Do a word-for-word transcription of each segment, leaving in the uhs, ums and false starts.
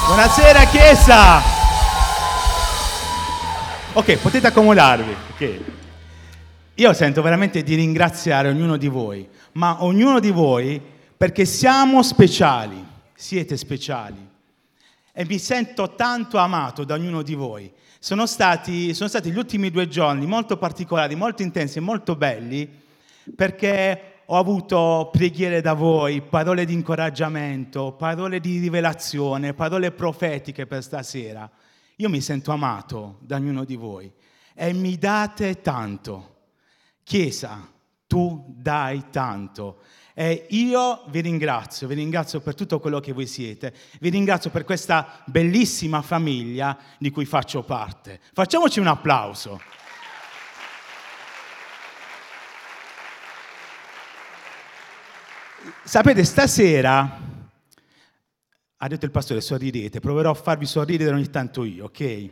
Buonasera Chiesa! Ok, potete accomodarvi. Okay. Io sento veramente di ringraziare ognuno di voi, ma ognuno di voi perché siamo speciali, siete speciali. E mi sento tanto amato da ognuno di voi. Sono stati, sono stati gli ultimi due giorni molto particolari, molto intensi e molto belli, perché ho avuto preghiere da voi, parole di incoraggiamento, parole di rivelazione, parole profetiche per stasera. Io mi sento amato da ognuno di voi e mi date tanto. Chiesa, tu dai tanto. E io vi ringrazio, vi ringrazio per tutto quello che voi siete, vi ringrazio per questa bellissima famiglia di cui faccio parte. Facciamoci un applauso. Sapete, stasera, ha detto il pastore, sorridete, proverò a farvi sorridere ogni tanto io, ok?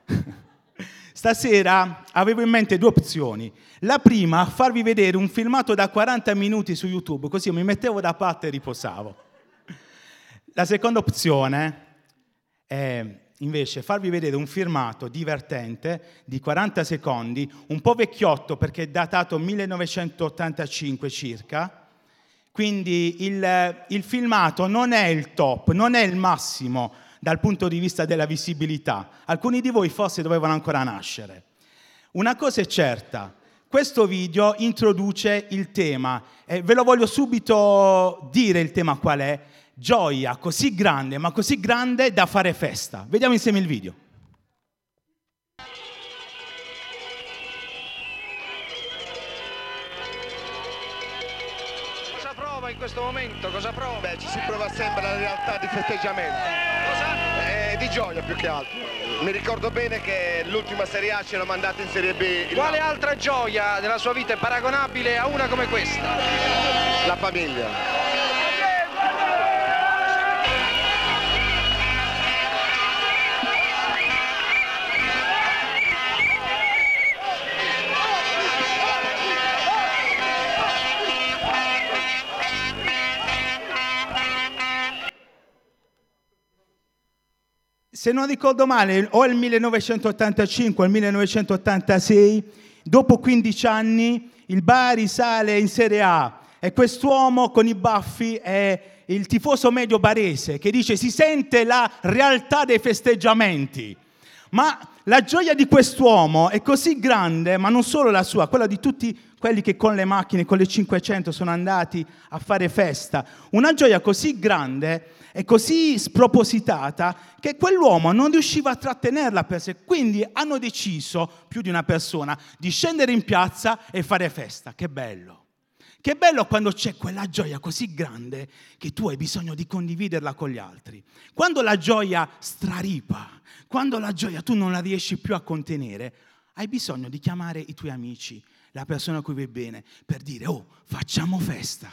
Stasera avevo in mente due opzioni. La prima, farvi vedere un filmato da quaranta minuti su YouTube, così io mi mettevo da parte e riposavo. La seconda opzione è invece farvi vedere un filmato divertente di quaranta secondi, un po' vecchiotto perché è datato millenovecentottantacinque circa. Quindi il, il filmato non è il top, non è il massimo dal punto di vista della visibilità. Alcuni di voi forse dovevano ancora nascere. Una cosa è certa, questo video introduce il tema, e ve lo voglio subito dire il tema qual è, gioia così grande, ma così grande da fare festa. Vediamo insieme il video. In questo momento cosa prova? Beh, ci si prova sempre alla realtà di festeggiamento. Cosa? Eh, di gioia più che altro. Mi ricordo bene che l'ultima Serie A ce l'ho mandata in Serie B. Quale altra gioia nella sua vita è paragonabile a una come questa? La famiglia. Se non ricordo male, o il millenovecentottantacinque o il millenovecentottantasei, dopo quindici anni, il Bari sale in Serie A e quest'uomo con i baffi è il tifoso medio barese che dice si sente la realtà dei festeggiamenti. Ma la gioia di quest'uomo è così grande, ma non solo la sua, quella di tutti quelli che con le macchine, con le cinquecento sono andati a fare festa. Una gioia così grande e così spropositata che quell'uomo non riusciva a trattenerla per sé. Quindi hanno deciso, più di una persona, di scendere in piazza e fare festa. Che bello! Che bello quando c'è quella gioia così grande che tu hai bisogno di condividerla con gli altri. Quando la gioia straripa, quando la gioia tu non la riesci più a contenere, hai bisogno di chiamare i tuoi amici, la persona a cui vai bene, per dire, oh, facciamo festa.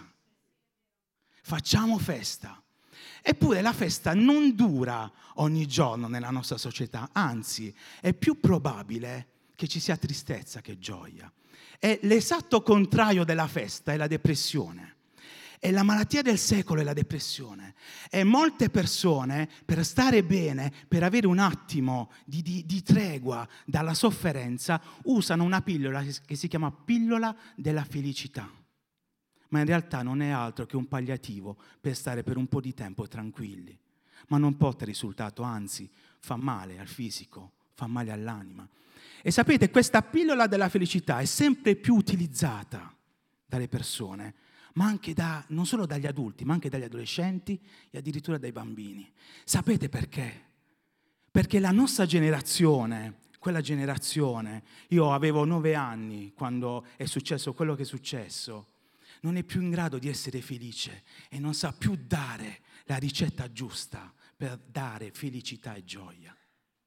Facciamo festa. Eppure la festa non dura ogni giorno nella nostra società, anzi, è più probabile che ci sia tristezza che gioia. E l'esatto contrario della festa è la depressione. E la malattia del secolo è la depressione. E molte persone, per stare bene, per avere un attimo di, di, di tregua dalla sofferenza, usano una pillola che si chiama pillola della felicità. Ma in realtà non è altro che un palliativo per stare per un po' di tempo tranquilli. Ma non porta risultato, anzi, fa male al fisico, fa male all'anima. E sapete, questa pillola della felicità è sempre più utilizzata dalle persone, ma anche da, non solo dagli adulti, ma anche dagli adolescenti e addirittura dai bambini. Sapete perché? Perché la nostra generazione, quella generazione, io avevo nove anni quando è successo quello che è successo, non è più in grado di essere felice e non sa più dare la ricetta giusta per dare felicità e gioia.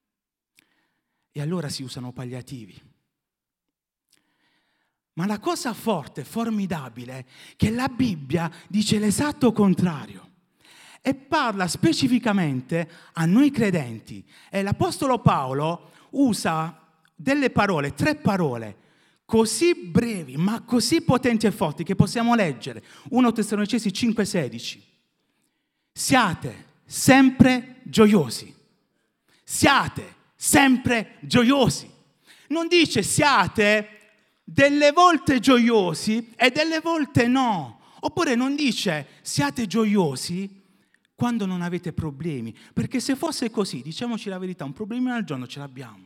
E allora si usano palliativi. Ma la cosa forte, formidabile, è che la Bibbia dice l'esatto contrario e parla specificamente a noi credenti. E l'Apostolo Paolo usa delle parole, tre parole, così brevi, ma così potenti e forti che possiamo leggere. primo Tessalonicesi cinque sedici. Siate sempre gioiosi. Siate sempre gioiosi. Non dice siate delle volte gioiosi e delle volte no. Oppure non dice siate gioiosi quando non avete problemi. Perché se fosse così, diciamoci la verità, un problema al giorno ce l'abbiamo.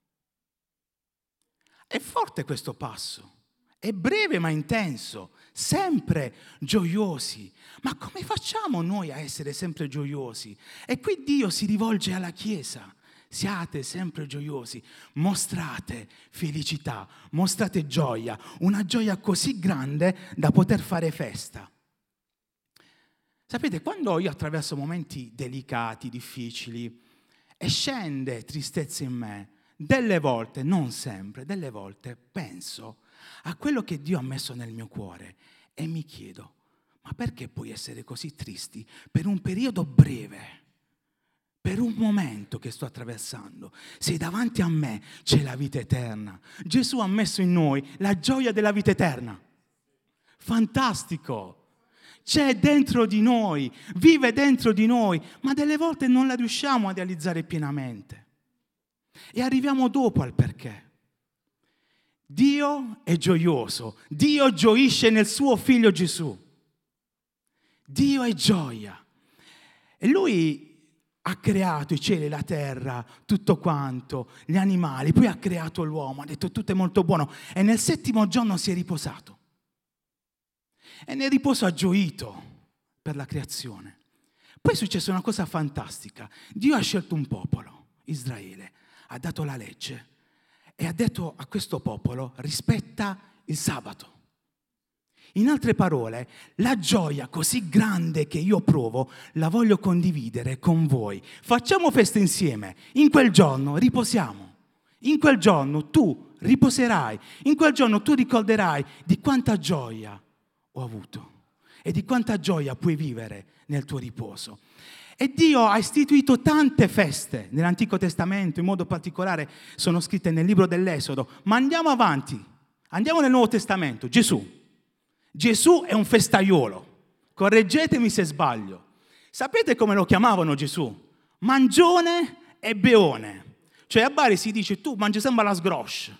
È forte questo passo. È breve ma intenso. Sempre gioiosi. Ma come facciamo noi a essere sempre gioiosi? E qui Dio si rivolge alla Chiesa. Siate sempre gioiosi, mostrate felicità, mostrate gioia, una gioia così grande da poter fare festa. Sapete, quando io attraverso momenti delicati, difficili, e scende tristezza in me, delle volte, non sempre, delle volte penso a quello che Dio ha messo nel mio cuore e mi chiedo, ma perché puoi essere così tristi per un periodo breve? Per un momento che sto attraversando, se davanti a me c'è la vita eterna. Gesù ha messo in noi la gioia della vita eterna. Fantastico! C'è dentro di noi, vive dentro di noi, ma delle volte non la riusciamo a realizzare pienamente. E arriviamo dopo al perché. Dio è gioioso, Dio gioisce nel suo figlio Gesù. Dio è gioia. E Lui ha creato i cieli e la terra, tutto quanto, gli animali, poi ha creato l'uomo, ha detto tutto è molto buono e nel settimo giorno si è riposato. E nel riposo ha gioito per la creazione. Poi è successa una cosa fantastica. Dio ha scelto un popolo, Israele, ha dato la legge e ha detto a questo popolo rispetta il sabato. In altre parole, la gioia così grande che io provo la voglio condividere con voi. Facciamo festa insieme. In quel giorno riposiamo. In quel giorno tu riposerai. In quel giorno tu ricorderai di quanta gioia ho avuto e di quanta gioia puoi vivere nel tuo riposo. E Dio ha istituito tante feste nell'Antico Testamento, in modo particolare sono scritte nel libro dell'Esodo. Ma andiamo avanti. Andiamo nel Nuovo Testamento. Gesù. Gesù è un festaiolo, correggetemi se sbaglio. Sapete come lo chiamavano Gesù? Mangione e beone. Cioè a Bari si dice tu mangi sempre la sgroscia.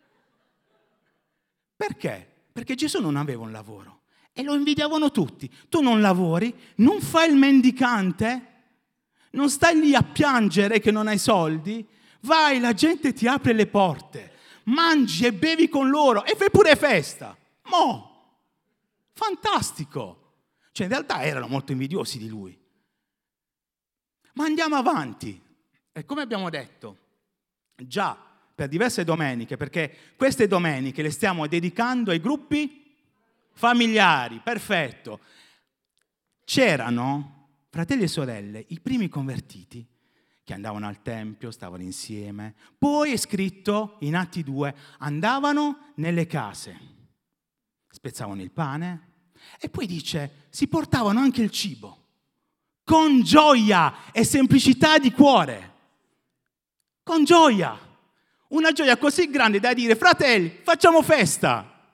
Perché? Perché Gesù non aveva un lavoro e lo invidiavano tutti. Tu non lavori, non fai il mendicante, non stai lì a piangere che non hai soldi, vai, la gente ti apre le porte, mangi e bevi con loro e fai pure festa. Mo'! Fantastico! Cioè in realtà erano molto invidiosi di lui. Ma andiamo avanti. E come abbiamo detto, già per diverse domeniche, perché queste domeniche le stiamo dedicando ai gruppi familiari, perfetto. C'erano fratelli e sorelle, i primi convertiti, che andavano al tempio, stavano insieme. Poi è scritto in Atti due, andavano nelle case. Spezzavano il pane e poi dice si portavano anche il cibo con gioia e semplicità di cuore, con gioia, una gioia così grande da dire fratelli facciamo festa.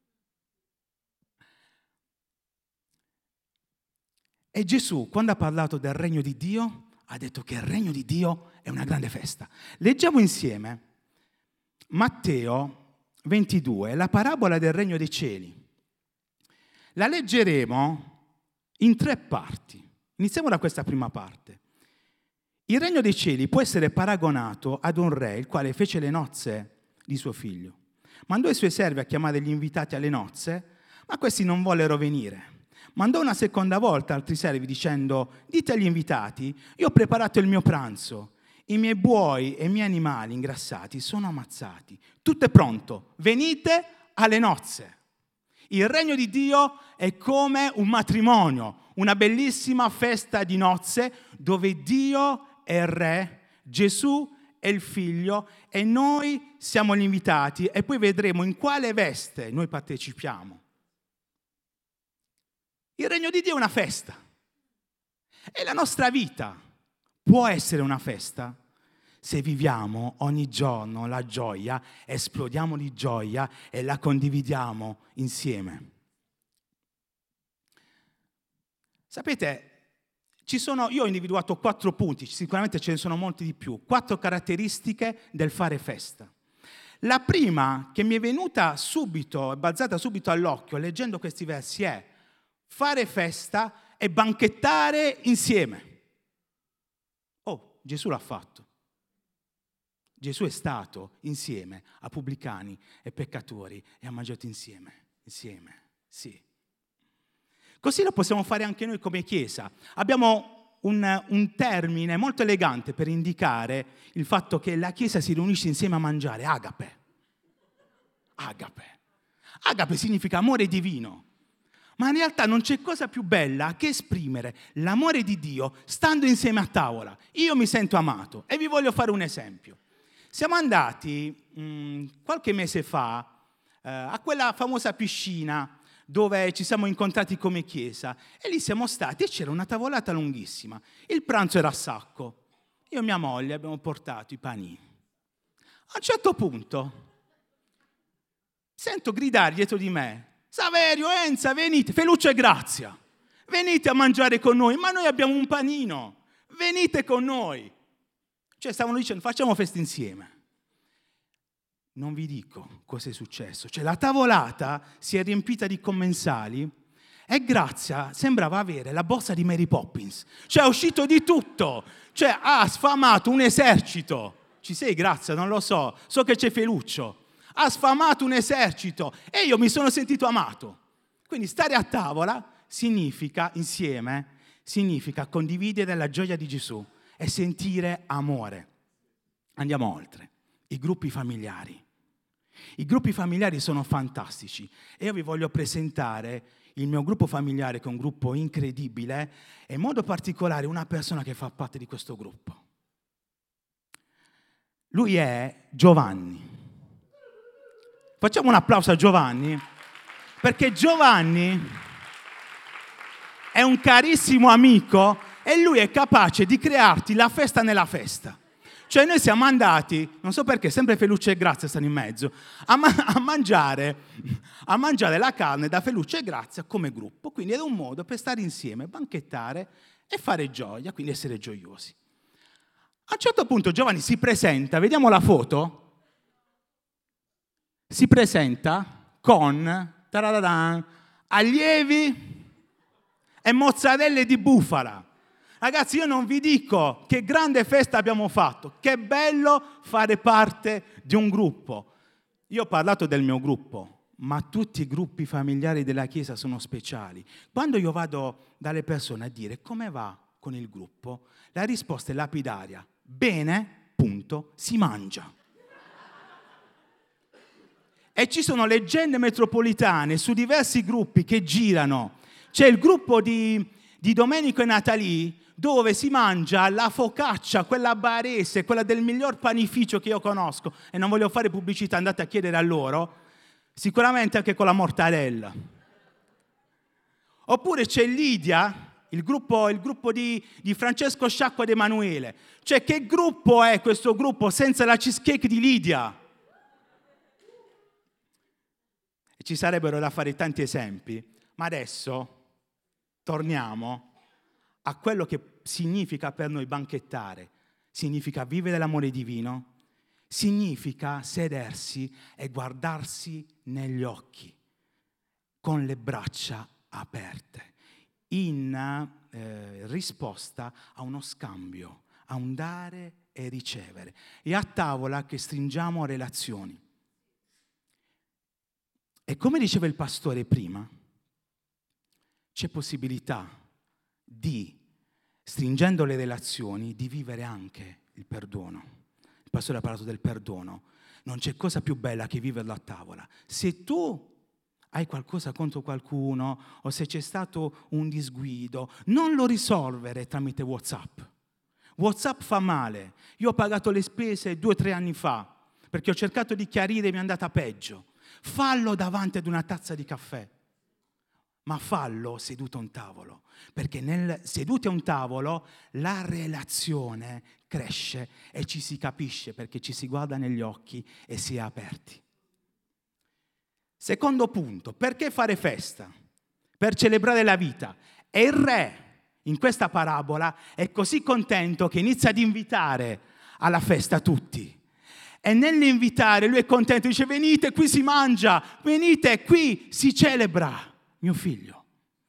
E Gesù quando ha parlato del regno di Dio ha detto che il regno di Dio è una grande festa. Leggiamo insieme Matteo ventidue, la parabola del regno dei cieli. La leggeremo in tre parti. Iniziamo da questa prima parte. Il regno dei cieli può essere paragonato ad un re, il quale fece le nozze di suo figlio. Mandò i suoi servi a chiamare gli invitati alle nozze, ma questi non vollero venire. Mandò una seconda volta altri servi dicendo, dite agli invitati, io ho preparato il mio pranzo, i miei buoi e i miei animali ingrassati sono ammazzati, tutto è pronto, venite alle nozze. Il regno di Dio è come un matrimonio, una bellissima festa di nozze dove Dio è il re, Gesù è il figlio e noi siamo gli invitati e poi vedremo in quale veste noi partecipiamo. Il regno di Dio è una festa e la nostra vita può essere una festa se viviamo ogni giorno la gioia, esplodiamo di gioia e la condividiamo insieme. Sapete, Ci sono, io ho individuato quattro punti, sicuramente ce ne sono molti di più, quattro caratteristiche del fare festa. La prima che mi è venuta subito, è balzata subito all'occhio leggendo questi versi è: fare festa e banchettare insieme. Oh, Gesù l'ha fatto. Gesù è stato insieme a pubblicani e peccatori e ha mangiato insieme, insieme, sì. Così lo possiamo fare anche noi come Chiesa. Abbiamo un, un termine molto elegante per indicare il fatto che la Chiesa si riunisce insieme a mangiare, agape. Agape. Agape significa amore divino. Ma in realtà non c'è cosa più bella che esprimere l'amore di Dio stando insieme a tavola. Io mi sento amato e vi voglio fare un esempio. Siamo andati mh, qualche mese fa eh, a quella famosa piscina dove ci siamo incontrati come Chiesa, e lì siamo stati e c'era una tavolata lunghissima. Il pranzo era a sacco. Io e mia moglie abbiamo portato i panini. A un certo punto sento gridare dietro di me: Saverio, Enza, venite, Feluccio e Grazia, venite a mangiare con noi, ma noi abbiamo un panino, venite con noi. Cioè stavano dicendo: facciamo festa insieme. Non vi dico cosa è successo. Cioè la tavolata si è riempita di commensali e Grazia sembrava avere la borsa di Mary Poppins. Cioè è uscito di tutto. Cioè ha sfamato un esercito. Ci sei, Grazia? Non lo so. So che c'è Feluccio. Ha sfamato un esercito e io mi sono sentito amato. Quindi stare a tavola significa, insieme, significa condividere la gioia di Gesù e sentire amore. Andiamo oltre. I gruppi familiari. I gruppi familiari sono fantastici e io vi voglio presentare il mio gruppo familiare, che è un gruppo incredibile, e in modo particolare una persona che fa parte di questo gruppo. Lui è Giovanni. Facciamo un applauso a Giovanni, perché Giovanni è un carissimo amico e lui è capace di crearti la festa nella festa. Cioè noi siamo andati, non so perché, sempre Feluccio e Grazia stanno in mezzo, a, ma- a, mangiare, a mangiare la carne da Feluccio e Grazia come gruppo. Quindi è un modo per stare insieme, banchettare e fare gioia, quindi essere gioiosi. A un certo punto Giovanni si presenta, vediamo la foto, si presenta con taradadan, allievi e mozzarelle di bufala. Ragazzi, io non vi dico che grande festa abbiamo fatto, che bello fare parte di un gruppo. Io ho parlato del mio gruppo, ma tutti i gruppi familiari della Chiesa sono speciali. Quando io vado dalle persone a dire come va con il gruppo, la risposta è lapidaria: bene, punto, si mangia. E ci sono leggende metropolitane su diversi gruppi che girano. C'è il gruppo di, di Domenico e Natalì, dove si mangia la focaccia, quella barese, quella del miglior panificio che io conosco, e non voglio fare pubblicità, andate a chiedere a loro, sicuramente anche con la mortadella. Oppure c'è Lidia, il gruppo, il gruppo di, di Francesco Sciacqua ed Emanuele. Cioè, che gruppo è questo gruppo senza la cheesecake di Lidia? E ci sarebbero da fare tanti esempi, ma adesso torniamo a quello che significa per noi banchettare. Significa vivere l'amore divino, significa sedersi e guardarsi negli occhi con le braccia aperte, in eh, risposta a uno scambio, a un dare e ricevere. E a tavola che stringiamo relazioni. E come diceva il pastore prima, c'è possibilità di, stringendo le relazioni, di vivere anche il perdono. Il pastore ha parlato del perdono. Non c'è cosa più bella che viverlo a tavola. Se tu hai qualcosa contro qualcuno o se c'è stato un disguido, non lo risolvere tramite WhatsApp. WhatsApp fa male. Io ho pagato le spese due o tre anni fa perché ho cercato di chiarire e mi è andata peggio. Fallo davanti ad una tazza di caffè. Ma fallo seduto a un tavolo, perché nel, seduti a un tavolo la relazione cresce e ci si capisce, perché ci si guarda negli occhi e si è aperti. Secondo punto, perché fare festa? Per celebrare la vita. E il re, in questa parabola, è così contento che inizia ad invitare alla festa tutti. E nell'invitare lui è contento, dice venite, qui si mangia, venite, qui si celebra, mio figlio.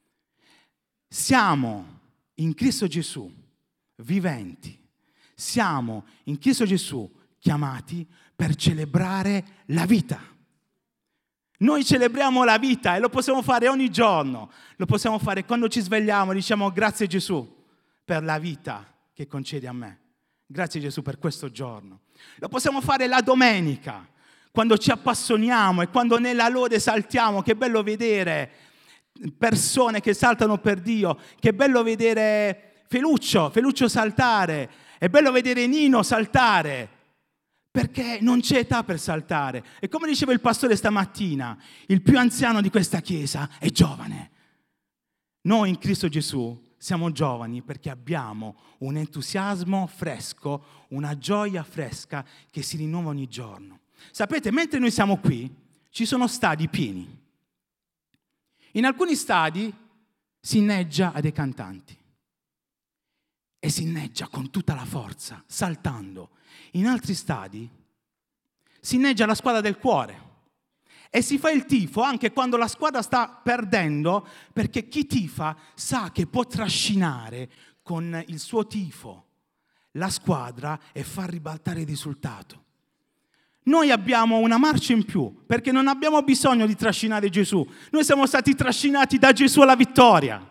Siamo in Cristo Gesù viventi, siamo in Cristo Gesù chiamati per celebrare la vita. Noi celebriamo la vita e lo possiamo fare ogni giorno, lo possiamo fare quando ci svegliamo, diciamo grazie Gesù per la vita che concedi a me, grazie Gesù per questo giorno. Lo possiamo fare la domenica, quando ci appassioniamo e quando nella lode saltiamo, che bello vedere persone che saltano per Dio, che bello vedere Feluccio, Feluccio saltare, è bello vedere Nino saltare, perché non c'è età per saltare. E come diceva il pastore stamattina, il più anziano di questa chiesa è giovane. Noi in Cristo Gesù siamo giovani perché abbiamo un entusiasmo fresco, una gioia fresca che si rinnova ogni giorno. Sapete, mentre noi siamo qui, ci sono stadi pieni. In alcuni stadi si inneggia a dei cantanti e si inneggia con tutta la forza, saltando. In altri stadi si inneggia alla squadra del cuore e si fa il tifo anche quando la squadra sta perdendo, perché chi tifa sa che può trascinare con il suo tifo la squadra e far ribaltare il risultato. Noi abbiamo una marcia in più perché non abbiamo bisogno di trascinare Gesù. Noi siamo stati trascinati da Gesù alla vittoria.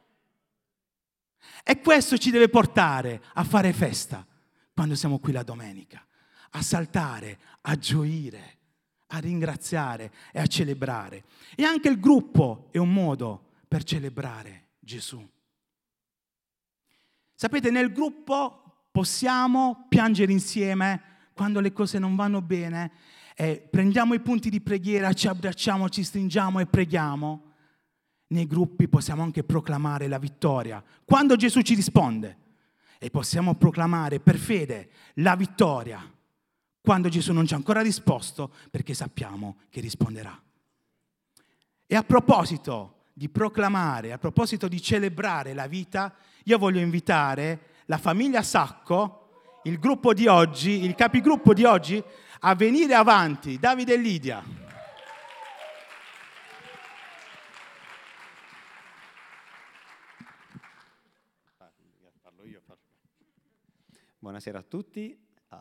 E questo ci deve portare a fare festa quando siamo qui la domenica, a saltare, a gioire, a ringraziare e a celebrare. E anche il gruppo è un modo per celebrare Gesù. Sapete, nel gruppo possiamo piangere insieme quando le cose non vanno bene, e prendiamo i punti di preghiera, ci abbracciamo, ci stringiamo e preghiamo. Nei gruppi possiamo anche proclamare la vittoria quando Gesù ci risponde, e possiamo proclamare per fede la vittoria quando Gesù non ci ha ancora risposto, perché sappiamo che risponderà. E a proposito di proclamare, a proposito di celebrare la vita, io voglio invitare la famiglia Sacco, il gruppo di oggi, il capigruppo di oggi, a venire avanti. Davide e Lidia. Buonasera a tutti. Uh,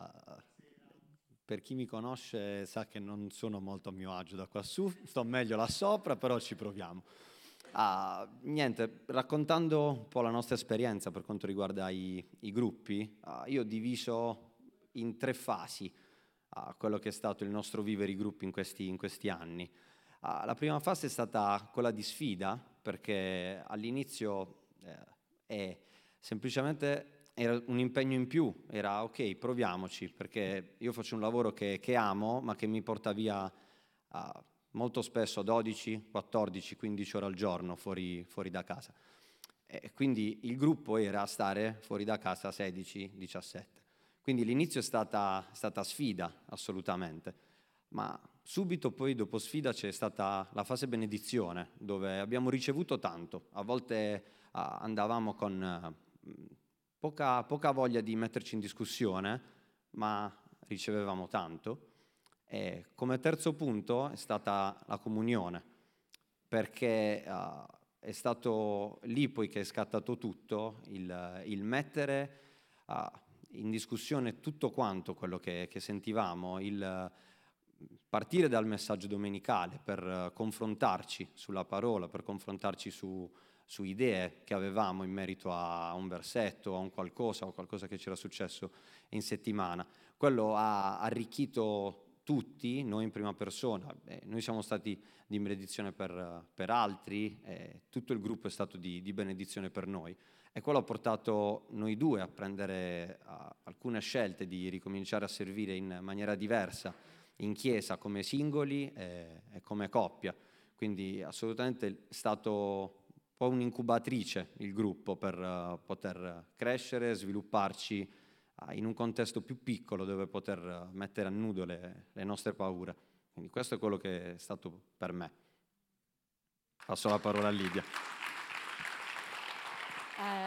per chi mi conosce sa che non sono molto a mio agio da qua su, sto meglio là sopra, però ci proviamo. Uh, niente, raccontando un po' la nostra esperienza per quanto riguarda i, i gruppi, uh, io ho diviso in tre fasi uh, quello che è stato il nostro vivere i gruppi in questi, in questi anni. Uh, la prima fase è stata quella di sfida, perché all'inizio eh, è semplicemente era un impegno in più, era ok, proviamoci, perché io faccio un lavoro che, che amo, ma che mi porta via uh, molto spesso dodici, quattordici, quindici ore al giorno fuori, fuori da casa. E quindi il gruppo era stare fuori da casa sedici, diciassette. Quindi l'inizio è stata, è stata sfida, assolutamente. Ma subito poi, dopo sfida, c'è stata la fase benedizione, dove abbiamo ricevuto tanto. A volte uh, andavamo con uh, poca, poca voglia di metterci in discussione, ma ricevevamo tanto. E come terzo punto è stata la comunione, perché uh, è stato lì poi che è scattato tutto, il, il mettere uh, in discussione tutto quanto quello che, che sentivamo, il partire dal messaggio domenicale per uh, confrontarci sulla parola, per confrontarci su, su idee che avevamo in merito a un versetto, a un qualcosa, o qualcosa che c'era successo in settimana. Quello ha arricchito tutti, noi in prima persona, eh, noi siamo stati di benedizione per, per altri, eh, tutto il gruppo è stato di, di benedizione per noi, e quello ha portato noi due a prendere uh, alcune scelte di ricominciare a servire in maniera diversa in chiesa, come singoli e, e come coppia. Quindi assolutamente è stato un po' un'incubatrice il gruppo per uh, poter crescere, svilupparci in un contesto più piccolo dove poter mettere a nudo le, le nostre paure. Quindi questo è quello che è stato per me. Passo la parola a Lidia. Eh,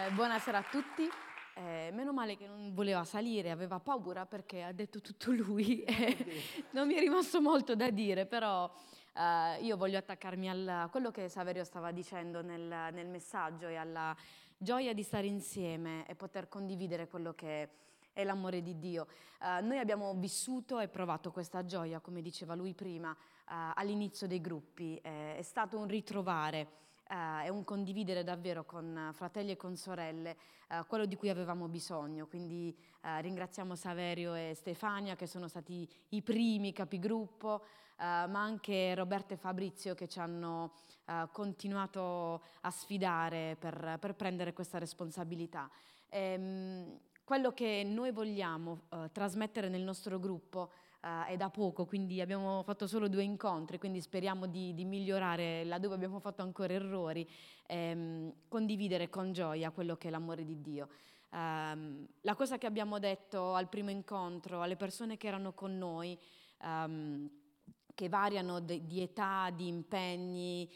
Eh, buonasera a tutti. Eh, meno male che non voleva salire, aveva paura perché ha detto tutto lui. Non mi è rimasto molto da dire, però eh, io voglio attaccarmi a quello che Saverio stava dicendo nel, nel messaggio e alla gioia di stare insieme e poter condividere quello che è l'amore di Dio. Eh, noi abbiamo vissuto e provato questa gioia, come diceva lui prima, eh, all'inizio dei gruppi. Eh, è stato un ritrovare. Uh, è un condividere davvero con fratelli e con sorelle uh, quello di cui avevamo bisogno, quindi uh, ringraziamo Saverio e Stefania che sono stati i primi capigruppo, uh, ma anche Roberto e Fabrizio che ci hanno uh, continuato a sfidare per, per prendere questa responsabilità. Ehm, quello che noi vogliamo uh, trasmettere nel nostro gruppo Uh, è da poco, quindi abbiamo fatto solo due incontri, quindi speriamo di, di migliorare laddove abbiamo fatto ancora errori, ehm, condividere con gioia quello che è l'amore di Dio. Um, la cosa che abbiamo detto al primo incontro, alle persone che erano con noi, um, che variano de, di età, di impegni,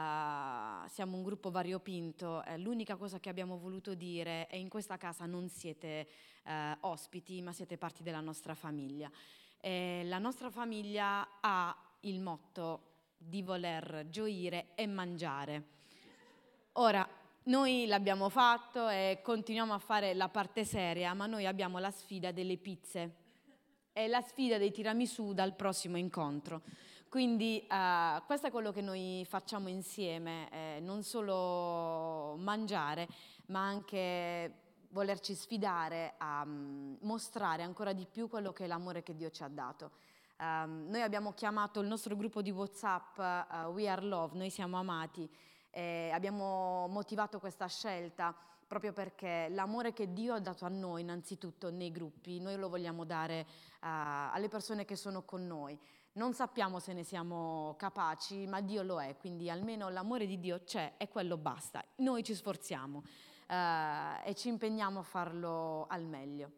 uh, siamo un gruppo variopinto, eh, l'unica cosa che abbiamo voluto dire è in questa casa non siete uh, ospiti, ma siete parte della nostra famiglia. Eh, la nostra famiglia ha il motto di voler gioire e mangiare. Ora, noi l'abbiamo fatto e continuiamo a fare la parte seria, ma noi abbiamo la sfida delle pizze e la sfida dei tiramisù dal prossimo incontro. Quindi eh, questo è quello che noi facciamo insieme, eh, non solo mangiare, ma anche volerci sfidare a um, mostrare ancora di più quello che è l'amore che Dio ci ha dato. Um, noi abbiamo chiamato il nostro gruppo di WhatsApp uh, We Are Love, noi siamo amati, e abbiamo motivato questa scelta proprio perché l'amore che Dio ha dato a noi innanzitutto nei gruppi, noi lo vogliamo dare uh, alle persone che sono con noi. Non sappiamo se ne siamo capaci, ma Dio lo è, quindi almeno l'amore di Dio c'è e quello basta. Noi ci sforziamo. Uh, e ci impegniamo a farlo al meglio.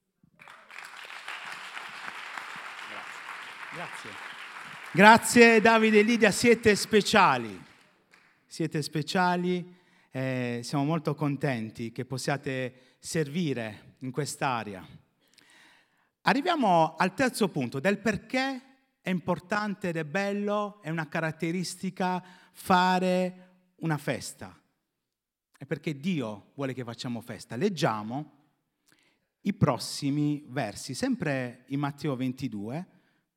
Grazie. Grazie Davide e Lidia, siete speciali. Siete speciali, eh, siamo molto contenti che possiate servire in quest'area. Arriviamo al terzo punto, del perché è importante ed è bello, è una caratteristica fare una festa. È perché Dio vuole che facciamo festa. Leggiamo i prossimi versi, sempre in Matteo ventidue,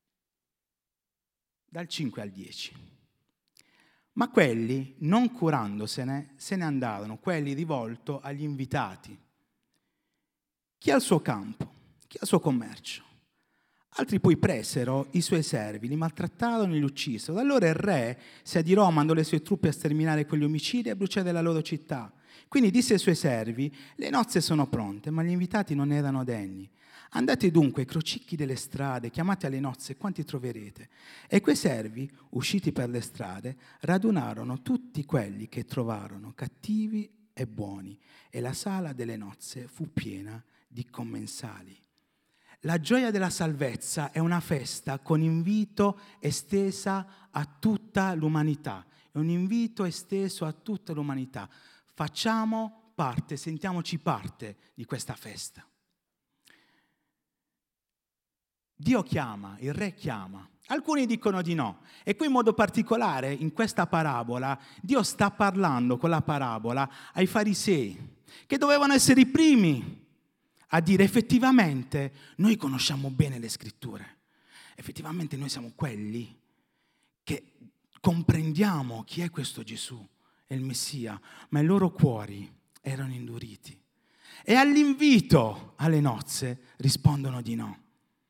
dal cinque al dieci. Ma quelli, non curandosene, se ne andarono, quelli rivolto agli invitati. Chi ha il suo campo, chi ha il suo commercio. Altri poi presero i suoi servi, li maltrattarono e li uccisero. Allora il re si adirò, mandò le sue truppe a sterminare quegli omicidi e a bruciare la loro città. Quindi disse ai suoi servi: le nozze sono pronte, ma gli invitati non erano degni. Andate dunque ai crocicchi delle strade, chiamate alle nozze quanti troverete. E quei servi, usciti per le strade, radunarono tutti quelli che trovarono, cattivi e buoni, e la sala delle nozze fu piena di commensali. La gioia della salvezza è una festa con invito estesa a tutta l'umanità. È un invito esteso a tutta l'umanità. Facciamo parte, sentiamoci parte di questa festa. Dio chiama, il re chiama. Alcuni dicono di no. E qui in modo particolare, in questa parabola, Dio sta parlando con la parabola ai farisei, che dovevano essere i primi a dire effettivamente noi conosciamo bene le scritture, effettivamente noi siamo quelli che comprendiamo chi è questo Gesù, è il Messia, ma i loro cuori erano induriti e all'invito alle nozze rispondono di no.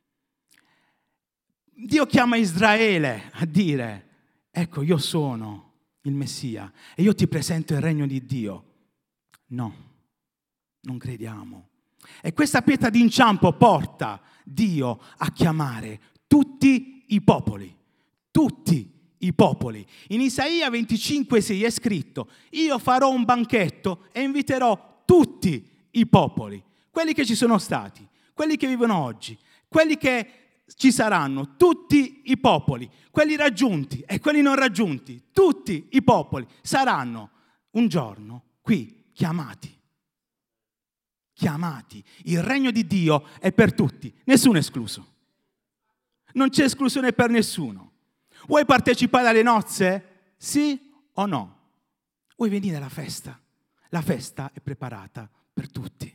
Dio chiama Israele a dire: ecco, io sono il Messia e io ti presento il regno di Dio. No, non crediamo. E questa pietra d'inciampo porta Dio a chiamare tutti i popoli, tutti i popoli. In Isaia venticinque sei è scritto: io farò un banchetto e inviterò tutti i popoli, quelli che ci sono stati, quelli che vivono oggi, quelli che ci saranno, tutti i popoli, quelli raggiunti e quelli non raggiunti, tutti i popoli saranno un giorno qui chiamati. chiamati. Il regno di Dio è per tutti, nessuno escluso. Non c'è esclusione per nessuno. Vuoi partecipare alle nozze? Sì o no? Vuoi venire alla festa? La festa è preparata per tutti.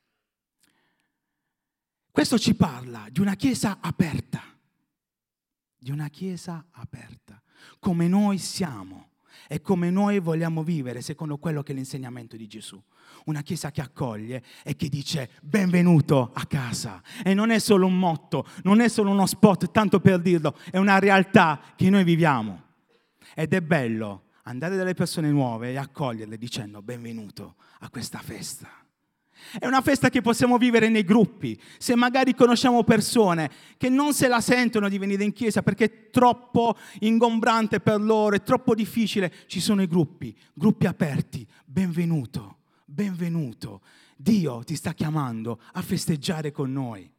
Questo ci parla di una chiesa aperta, di una chiesa aperta, come noi siamo e come noi vogliamo vivere secondo quello che è l'insegnamento di Gesù. Una chiesa che accoglie e che dice benvenuto a casa. E non è solo un motto, non è solo uno spot, tanto per dirlo, è una realtà che noi viviamo. Ed è bello andare dalle persone nuove e accoglierle dicendo benvenuto a questa festa. È una festa che possiamo vivere nei gruppi. Se magari conosciamo persone che non se la sentono di venire in chiesa perché è troppo ingombrante per loro, è troppo difficile, ci sono i gruppi, gruppi aperti. Benvenuto, benvenuto. Dio ti sta chiamando a festeggiare con noi.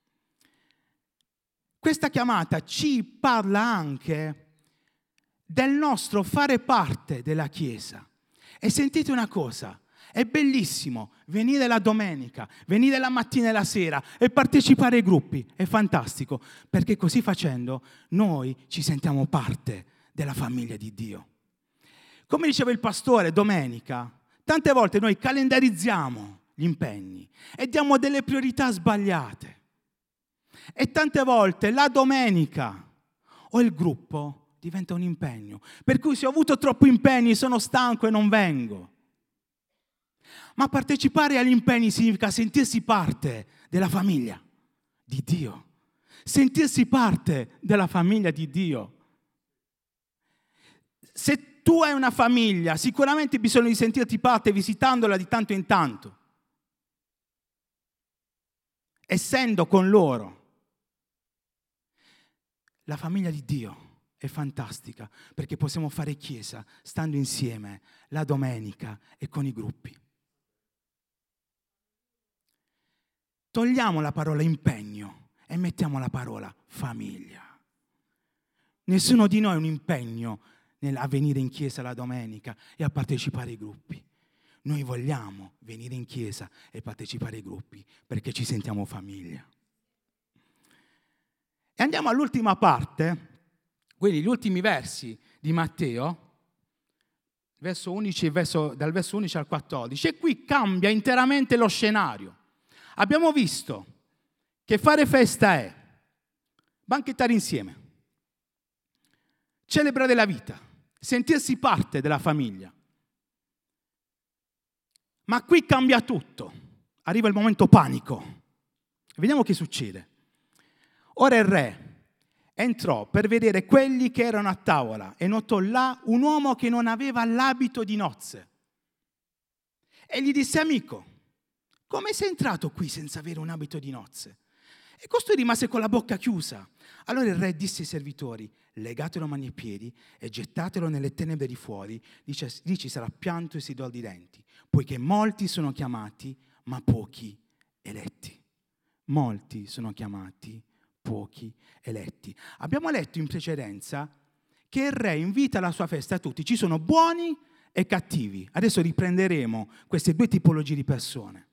Questa chiamata ci parla anche del nostro fare parte della chiesa. E sentite una cosa. È bellissimo venire la domenica, venire la mattina e la sera e partecipare ai gruppi. È fantastico, perché così facendo noi ci sentiamo parte della famiglia di Dio. Come diceva il pastore domenica, tante volte noi calendarizziamo gli impegni e diamo delle priorità sbagliate. E tante volte la domenica o il gruppo diventa un impegno. Per cui se ho avuto troppi impegni, sono stanco e non vengo. Ma partecipare agli impegni significa sentirsi parte della famiglia di Dio. Sentirsi parte della famiglia di Dio. Se tu hai una famiglia, sicuramente hai bisogno di sentirti parte visitandola di tanto in tanto. Essendo con loro. La famiglia di Dio è fantastica perché possiamo fare chiesa stando insieme la domenica e con i gruppi. Togliamo la parola impegno e mettiamo la parola famiglia. Nessuno di noi ha un impegno a venire in chiesa la domenica e a partecipare ai gruppi. Noi vogliamo venire in chiesa e partecipare ai gruppi perché ci sentiamo famiglia. E andiamo all'ultima parte, quindi gli ultimi versi di Matteo, verso undici, verso, dal verso undici al quattordici, e qui cambia interamente lo scenario. Abbiamo visto che fare festa è banchettare insieme, celebrare la vita, sentirsi parte della famiglia. Ma qui cambia tutto. Arriva il momento panico. Vediamo che succede. Ora il re entrò per vedere quelli che erano a tavola e notò là un uomo che non aveva l'abito di nozze. E gli disse: amico, come sei entrato qui senza avere un abito di nozze? E costui rimase con la bocca chiusa. Allora il re disse ai servitori: legatelo mani e piedi e gettatelo nelle tenebre di fuori, dice, lì ci sarà pianto e stridore di denti, poiché molti sono chiamati, ma pochi eletti. Molti sono chiamati, pochi eletti. Abbiamo letto in precedenza che il re invita alla sua festa a tutti. Ci sono buoni e cattivi. Adesso riprenderemo queste due tipologie di persone.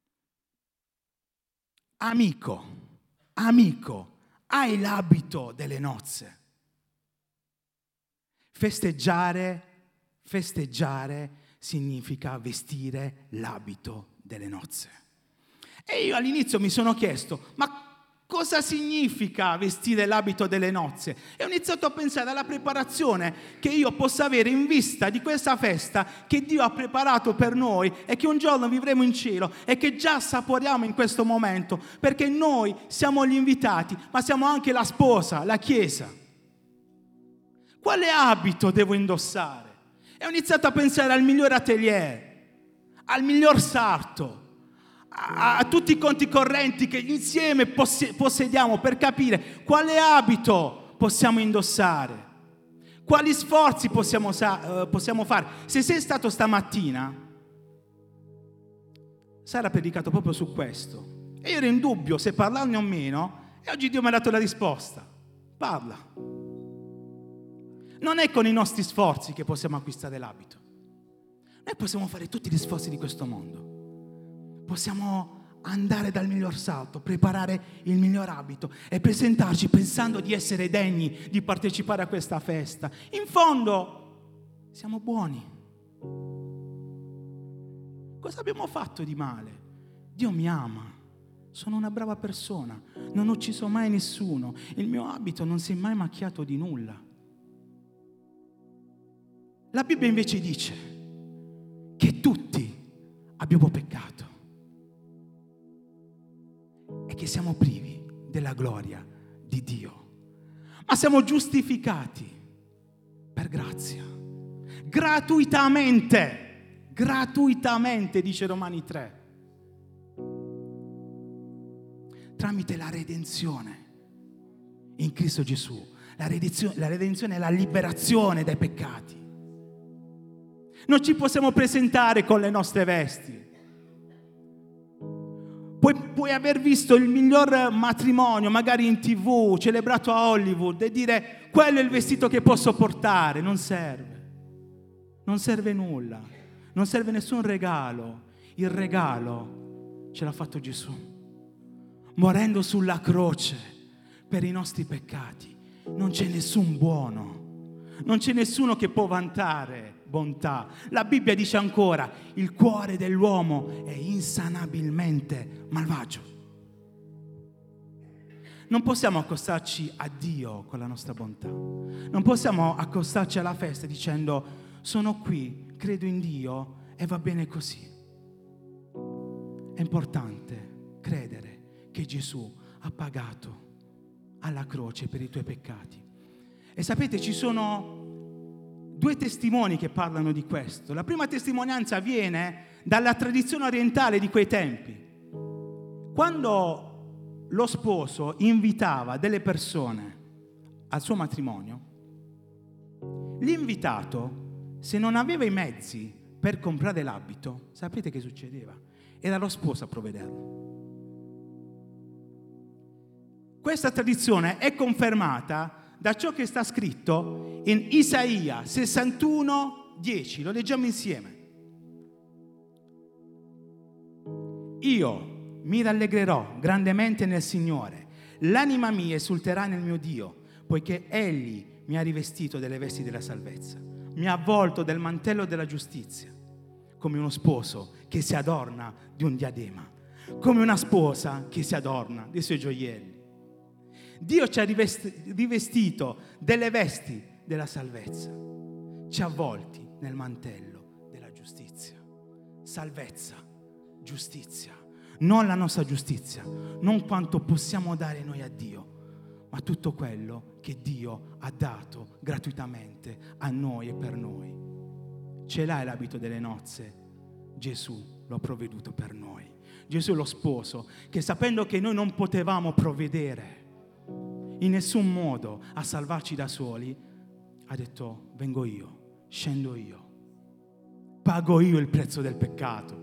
Amico, amico, hai l'abito delle nozze. Festeggiare, festeggiare significa vestire l'abito delle nozze. E io all'inizio mi sono chiesto, ma cosa significa vestire l'abito delle nozze? E ho iniziato a pensare alla preparazione che io possa avere in vista di questa festa che Dio ha preparato per noi e che un giorno vivremo in cielo e che già assaporiamo in questo momento, perché noi siamo gli invitati, ma siamo anche la sposa, la chiesa. Quale abito devo indossare? E ho iniziato a pensare al miglior atelier, al miglior sarto, a, a tutti i conti correnti che insieme poss- possediamo per capire quale abito possiamo indossare, quali sforzi possiamo, sa- uh, possiamo fare. Se sei stato stamattina, Sara ha predicato proprio su questo e io ero in dubbio se parlarne o meno, e oggi Dio mi ha dato la risposta: parla. Non è con i nostri sforzi che possiamo acquistare l'abito. Noi possiamo fare tutti gli sforzi di questo mondo. possiamo andare dal miglior salto, preparare il miglior abito e presentarci pensando di essere degni di partecipare a questa festa. In fondo siamo buoni. Cosa abbiamo fatto di male? Dio mi ama, sono una brava persona, non ho ucciso mai nessuno, il mio abito non si è mai macchiato di nulla. La Bibbia invece dice che tutti abbiamo peccato e che siamo privi della gloria di Dio, ma siamo giustificati per grazia, gratuitamente, gratuitamente, dice Romani tre, tramite la redenzione in Cristo Gesù. La redenzione, la redenzione è la liberazione dai peccati. Non ci possiamo presentare con le nostre vesti. Puoi, puoi aver visto il miglior matrimonio, magari in tivù, celebrato a Hollywood, e dire quello è il vestito che posso portare. Non serve. Non serve nulla. Non serve nessun regalo. Il regalo ce l'ha fatto Gesù, morendo sulla croce per i nostri peccati. Non c'è nessun buono. Non c'è nessuno che può vantare bontà. La Bibbia dice ancora: il cuore dell'uomo è insanabilmente malvagio. Non possiamo accostarci a Dio con la nostra bontà. Non possiamo accostarci alla festa dicendo: sono qui, credo in Dio e va bene così. È importante credere che Gesù ha pagato alla croce per i tuoi peccati. E sapete, ci sono due testimoni che parlano di questo. La prima testimonianza viene dalla tradizione orientale di quei tempi. Quando lo sposo invitava delle persone al suo matrimonio, l'invitato, se non aveva i mezzi per comprare l'abito, sapete che succedeva? Era lo sposo a provvederlo. Questa tradizione è confermata da ciò che sta scritto in Isaia sessantuno dieci. Lo leggiamo insieme. Io mi rallegrerò grandemente nel Signore, l'anima mia esulterà nel mio Dio, poiché Egli mi ha rivestito delle vesti della salvezza, mi ha avvolto del mantello della giustizia, come uno sposo che si adorna di un diadema, come una sposa che si adorna dei suoi gioielli. Dio ci ha rivestito delle vesti della salvezza, ci ha avvolti nel mantello della giustizia. Salvezza, giustizia, non la nostra giustizia, non quanto possiamo dare noi a Dio, ma tutto quello che Dio ha dato gratuitamente a noi e per noi. Ce l'hai l'abito delle nozze? Gesù lo ha provveduto per noi. Gesù è lo sposo che, sapendo che noi non potevamo provvedere in nessun modo a salvarci da soli, ha detto: vengo io, scendo io, pago io il prezzo del peccato.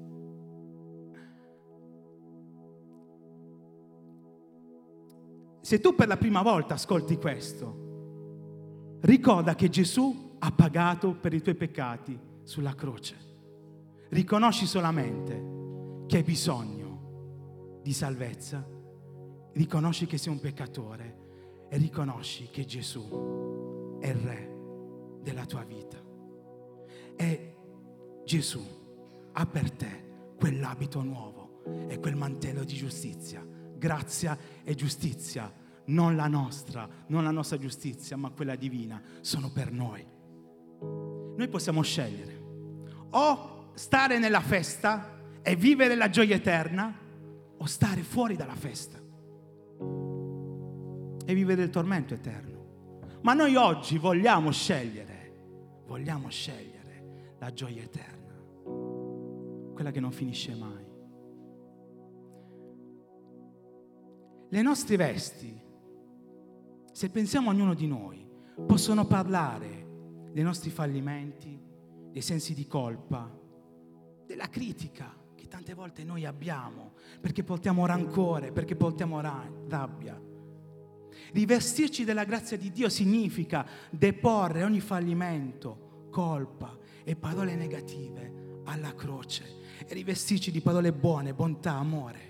Se tu per la prima volta ascolti questo, ricorda che Gesù ha pagato per i tuoi peccati sulla croce. Riconosci solamente che hai bisogno di salvezza, riconosci che sei un peccatore e riconosci che Gesù è il Re della tua vita. E Gesù ha per te quell'abito nuovo e quel mantello di giustizia, grazia e giustizia, non la nostra, non la nostra giustizia, ma quella divina, sono per noi. Noi possiamo scegliere o stare nella festa e vivere la gioia eterna, o stare fuori dalla festa e vivere il tormento eterno. Ma noi oggi vogliamo scegliere, vogliamo scegliere la gioia eterna, quella che non finisce mai. Le nostre vesti, se pensiamo a ognuno di noi, possono parlare dei nostri fallimenti, dei sensi di colpa, della critica che tante volte noi abbiamo, perché portiamo rancore, perché portiamo rabbia. Rivestirci della grazia di Dio significa deporre ogni fallimento, colpa e parole negative alla croce e rivestirci di parole buone, bontà, amore.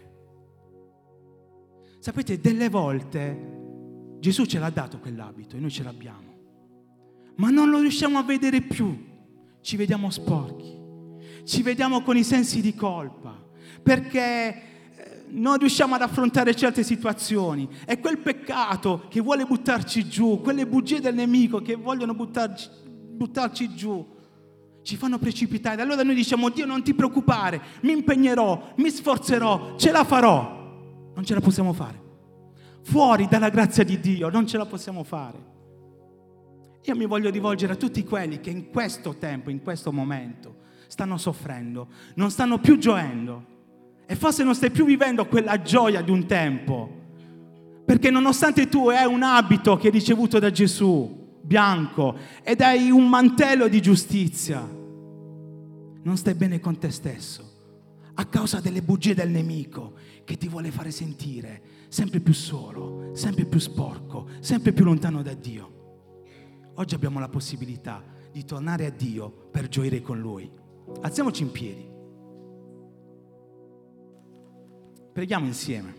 Sapete, delle volte Gesù ce l'ha dato quell'abito e noi ce l'abbiamo, ma non lo riusciamo a vedere più. Ci vediamo sporchi, ci vediamo con i sensi di colpa, perché non riusciamo ad affrontare certe situazioni. È quel peccato che vuole buttarci giù, quelle bugie del nemico che vogliono buttarci, buttarci giù, ci fanno precipitare. Allora noi diciamo: Dio, non ti preoccupare, mi impegnerò, mi sforzerò, ce la farò. Non ce la possiamo fare. Fuori dalla grazia di Dio non ce la possiamo fare. Io mi voglio rivolgere a tutti quelli che in questo tempo, in questo momento, stanno soffrendo, non stanno più gioendo. E forse non stai più vivendo quella gioia di un tempo, perché nonostante tu hai un abito che hai ricevuto da Gesù, bianco, ed hai un mantello di giustizia, non stai bene con te stesso, a causa delle bugie del nemico che ti vuole fare sentire sempre più solo, sempre più sporco, sempre più lontano da Dio. Oggi abbiamo la possibilità di tornare a Dio per gioire con Lui. Alziamoci in piedi. Preghiamo insieme.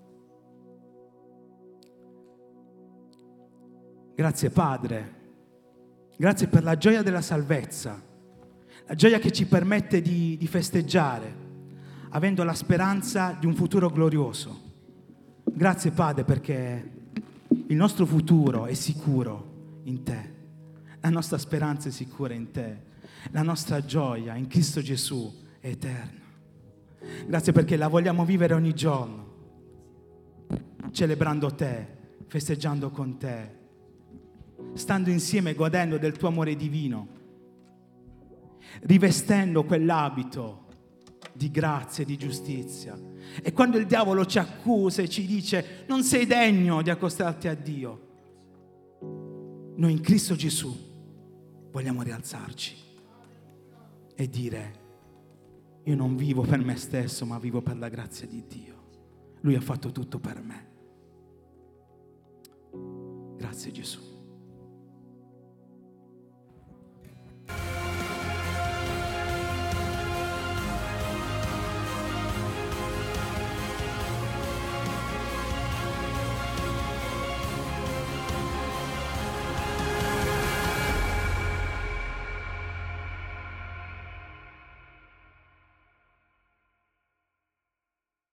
Grazie Padre, grazie per la gioia della salvezza, la gioia che ci permette di, di festeggiare, avendo la speranza di un futuro glorioso. Grazie Padre, perché il nostro futuro è sicuro in Te, la nostra speranza è sicura in Te, la nostra gioia in Cristo Gesù è eterna. Grazie perché la vogliamo vivere ogni giorno, celebrando Te, festeggiando con Te, stando insieme, godendo del Tuo amore divino, rivestendo quell'abito di grazia e di giustizia. E quando il diavolo ci accusa e ci dice: non sei degno di accostarti a Dio, noi in Cristo Gesù vogliamo rialzarci e dire: io non vivo per me stesso, ma vivo per la grazia di Dio. Lui ha fatto tutto per me. Grazie Gesù.